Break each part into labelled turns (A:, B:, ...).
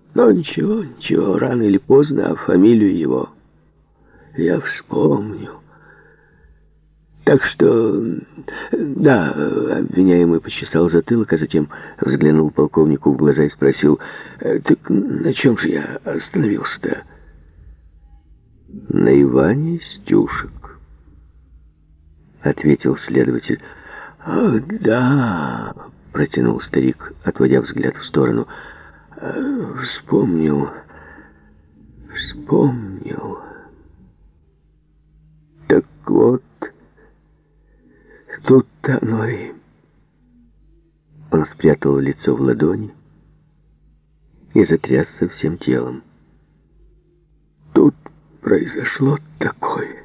A: Но ничего, ничего, рано или поздно, а фамилию его я вспомню. Так что, да, обвиняемый почесал затылок, а затем взглянул полковнику в глаза и спросил: так на чем же я остановился-то? На Иване Стюшек, ответил следователь. Ах, да, протянул старик, отводя взгляд в сторону. Вспомнил. Так вот, тут-то оно и... Он спрятал лицо в ладони и затрясся всем телом. Тут произошло такое,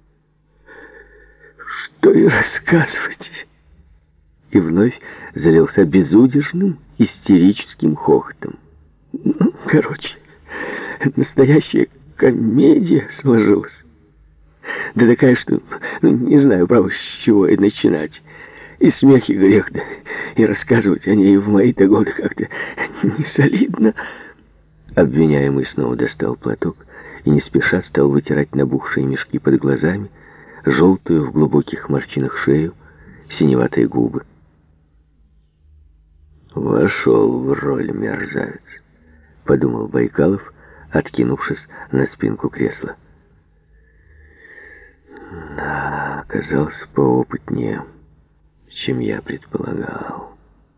A: что и рассказывать. И вновь залился безудержным истерическим хохотом. Ну, короче, настоящая комедия сложилась. Да такая, что, не знаю, право, с чего и начинать. И смех, и грех, да, и рассказывать о ней в мои-то годы как-то не солидно. Обвиняемый снова достал платок и не спеша стал вытирать набухшие мешки под глазами, желтую в глубоких морщинах шею, синеватые губы. «Вошел в роль мерзавец», — подумал Байкалов, откинувшись на спинку кресла. Да, оказался поопытнее, чем я предполагал.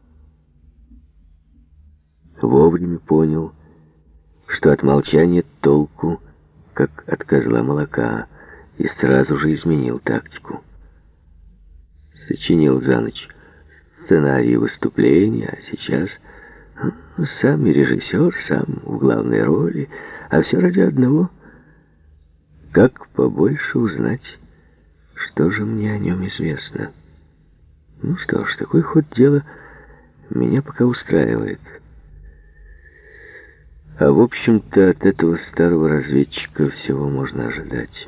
A: Вовремя понял, что от молчания толку, как от козла молока, и сразу же изменил тактику. Сочинил за ночь сценарий выступления, а сейчас сам и режиссер, сам в главной роли, а все ради одного: как побольше узнать, что же мне о нем известно. Ну что ж, такой ход дела меня пока устраивает. А в общем-то от этого старого разведчика всего можно ожидать.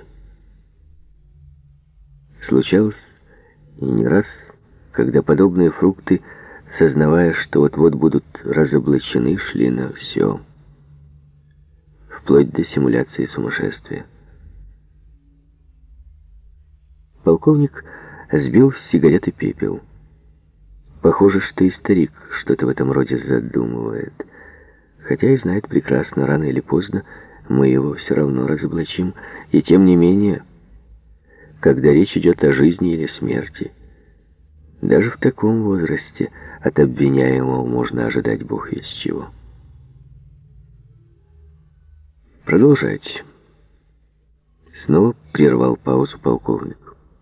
A: Случалось и не раз, когда подобные фрукты, сознавая, что вот-вот будут разоблачены, шли на все, вплоть до симуляции сумасшествия. Полковник сбил с сигареты пепел. Похоже, что и старик что-то в этом роде задумывает. Хотя и знает прекрасно, рано или поздно мы его все равно разоблачим. И тем не менее, когда речь идет о жизни или смерти, даже в таком возрасте от обвиняемого можно ожидать бог весть чего. Продолжайте. Снова прервал паузу полковник.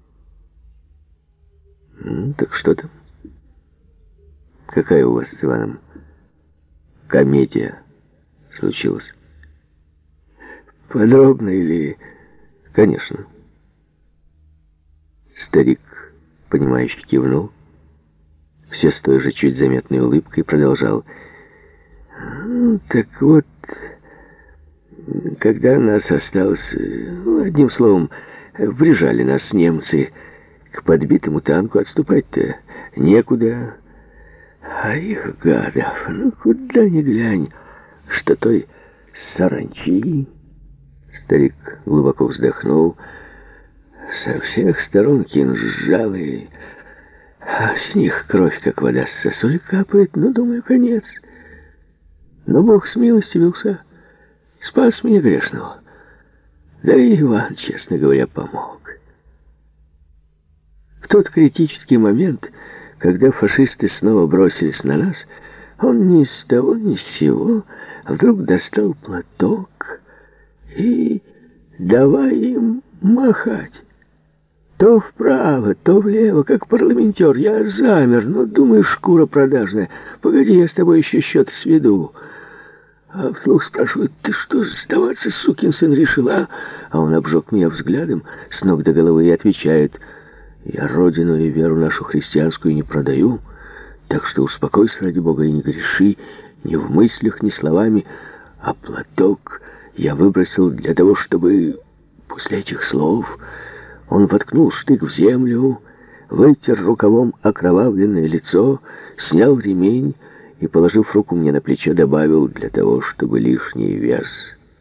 A: Так что там? Какая у вас с Иваном комедия случилась? Подробно или... Конечно. Старик, понимающе кивнул, все с той же чуть заметной улыбкой продолжал. Так вот, когда нас осталось, одним словом, прижали нас немцы к подбитому танку, отступать-то некуда. А их гадов, куда ни глянь, что той саранчи. Старик глубоко вздохнул. Со всех сторон кинжалы, а с них кровь, как вода с сосуль, капает. Думаю, конец. Но Бог смилостивился, спас меня грешного. Да и Иван, честно говоря, помог. В тот критический момент, когда фашисты снова бросились на нас, он ни с того ни с сего вдруг достал платок и давай им махать. То вправо, то влево, как парламентер. Я замер, думаю, шкура продажная. Погоди, я с тобой еще счет сведу. А вслух спрашивают: ты что, сдаваться, сукин сын, решил, а? А он обжег меня взглядом с ног до головы и отвечает: я родину и веру нашу христианскую не продаю, так что успокойся, ради Бога, и не греши ни в мыслях, ни словами. А платок я выбросил для того, чтобы после этих слов он воткнул штык в землю, вытер рукавом окровавленное лицо, снял ремень и, положив руку мне на плечо, добавил: для того, чтобы лишний вес